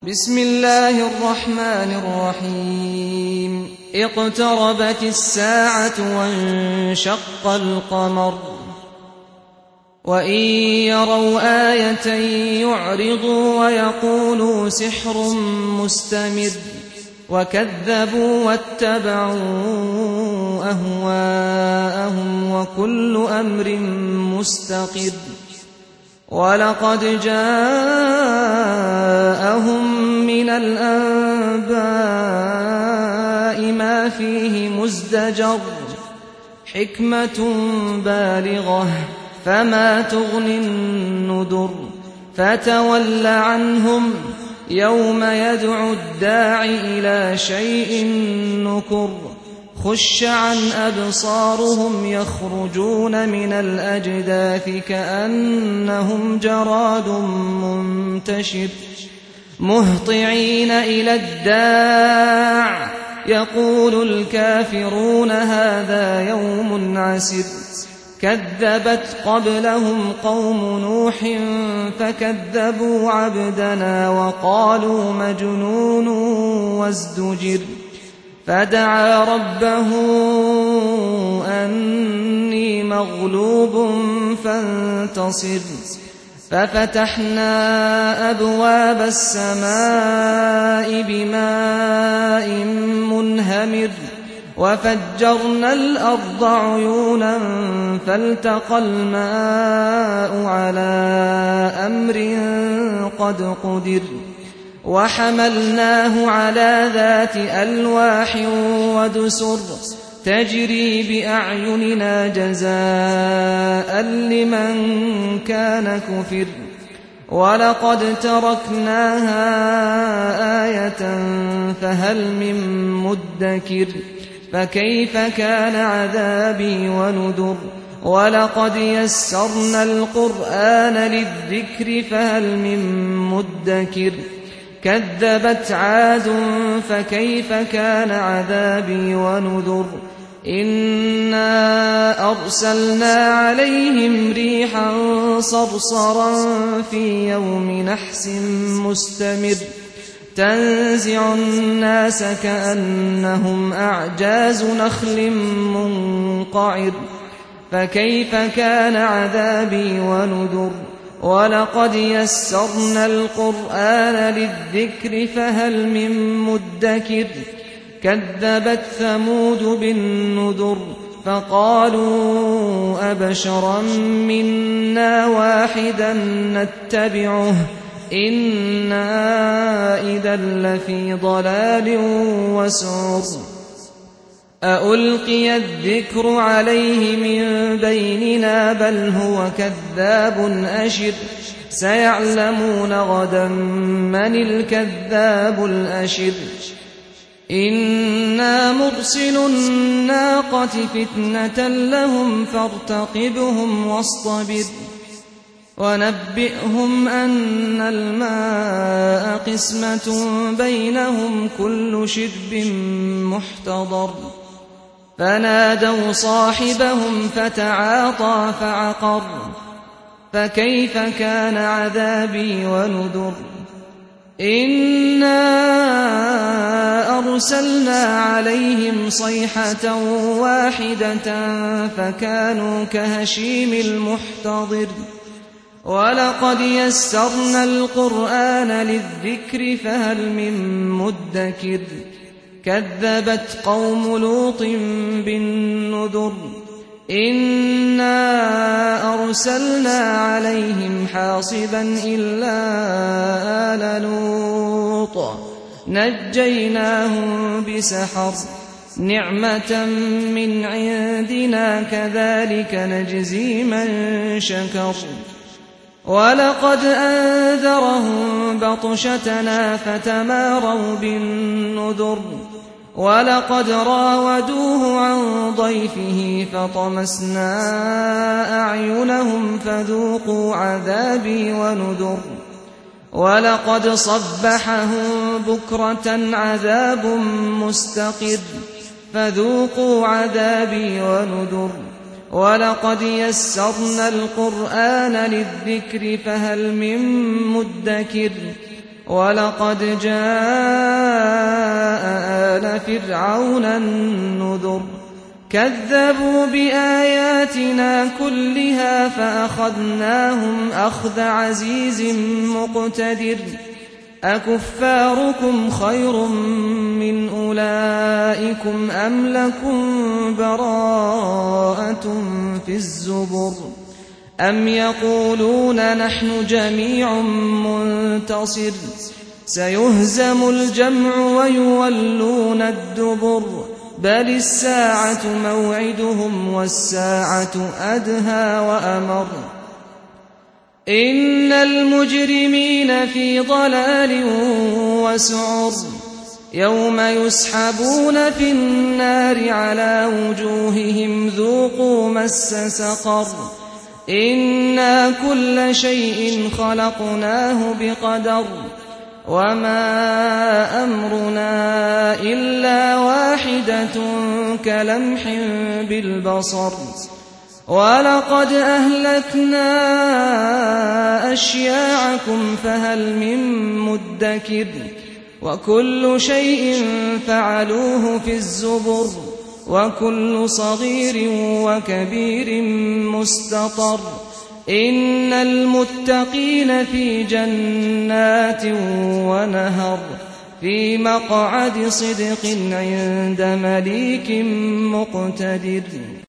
بسم الله الرحمن الرحيم اقتربت الساعة وانشق القمر وإن يروا آية يعرضوا ويقولوا سحر مستمر وكذبوا واتبعوا أهواءهم وكل أمر مستقر ولقد جاءهم من الأنباء ما فيه مزدجر حكمة بالغة فما تغني النذر فتول عنهم يوم يدعو الداع إلى شيء نكر خش عن أبصارهم يخرجون من الأجداث كأنهم جراد منتشر مهطعين إلى الداع يقول الكافرون هذا يوم عسر كذبت قبلهم قوم نوح فكذبوا عبدنا وقالوا مجنون وازدجر فدعا ربه أني مغلوب فانتصر ففتحنا أبواب السماء بماء منهمر وفجرنا الأرض عيونا فالتقى الماء على أمر قد قدر وحملناه على ذات ألواح ودسر تجري بأعيننا جزاء لمن كان كفر ولقد تركناها آية فهل من مدكر فكيف كان عذابي ونذر ولقد يسرنا القرآن للذكر فهل من مدكر كذبت عاد فكيف كان عذابي ونذر إنا أرسلنا عليهم ريحا صرصرا في يوم نحس مستمر تنزع الناس كأنهم أعجاز نخل منقعر فكيف كان عذابي ونذر ولقد يسرنا القرآن للذكر فهل من مدكر كذبت ثمود بالنذر فقالوا أبشرا منا واحدا نتبعه إنا إذا لفي ضلال وسعر أألقي الذكر عليه من بيننا بل هو كذاب أشر سيعلمون غدا من الكذاب الأشر إنا مرسل الناقة فتنة لهم فارتقبهم واصطبر ونبئهم أن الماء قسمة بينهم كل شرب محتضر فنادوا صاحبهم فتعاطى فعقر فكيف كان عذابي ونذر إنا أرسلنا عليهم صيحة واحدة فكانوا كهشيم المحتضر ولقد يسرنا القرآن للذكر فهل من مدكر كذبت قوم لوط بالنذر إنا أرسلنا عليهم حاصبا إلا آل لوط نجيناهم بسحر نعمة من عندنا كذلك نجزي من شكر ولقد أنذرهم بطشتنا فتماروا بالنذر ولقد راودوه عن ضيفه فطمسنا أعينهم فذوقوا عذابي ونذر ولقد صبحهم بكرة عذاب مستقر فذوقوا عذابي ونذر ولقد يسرنا القرآن للذكر فهل من مدكر ولقد جاء آل فرعون النذر كذبوا بآياتنا كلها فأخذناهم أخذ عزيز مقتدر أكفاركم خير من أولئكم أم لكم براءة في الزبر أم يقولون نحن جميع منتصر سيهزم الجمع ويولون الدبر بل الساعة موعدهم والساعة أدهى وأمر إن المجرمين في ضلال وسعر يوم يسحبون في النار على وجوههم ذوقوا مس سقر إنا كل شيء خلقناه بقدر وما أمرنا إلا واحدة كلمح بالبصر ولقد أهلكنا أشياعكم فهل من مدكر وكل شيء فعلوه في الزبر وكل صغير وكبير مستطر إن المتقين في جنات ونهر في مقعد صدق عند مليك مقتدر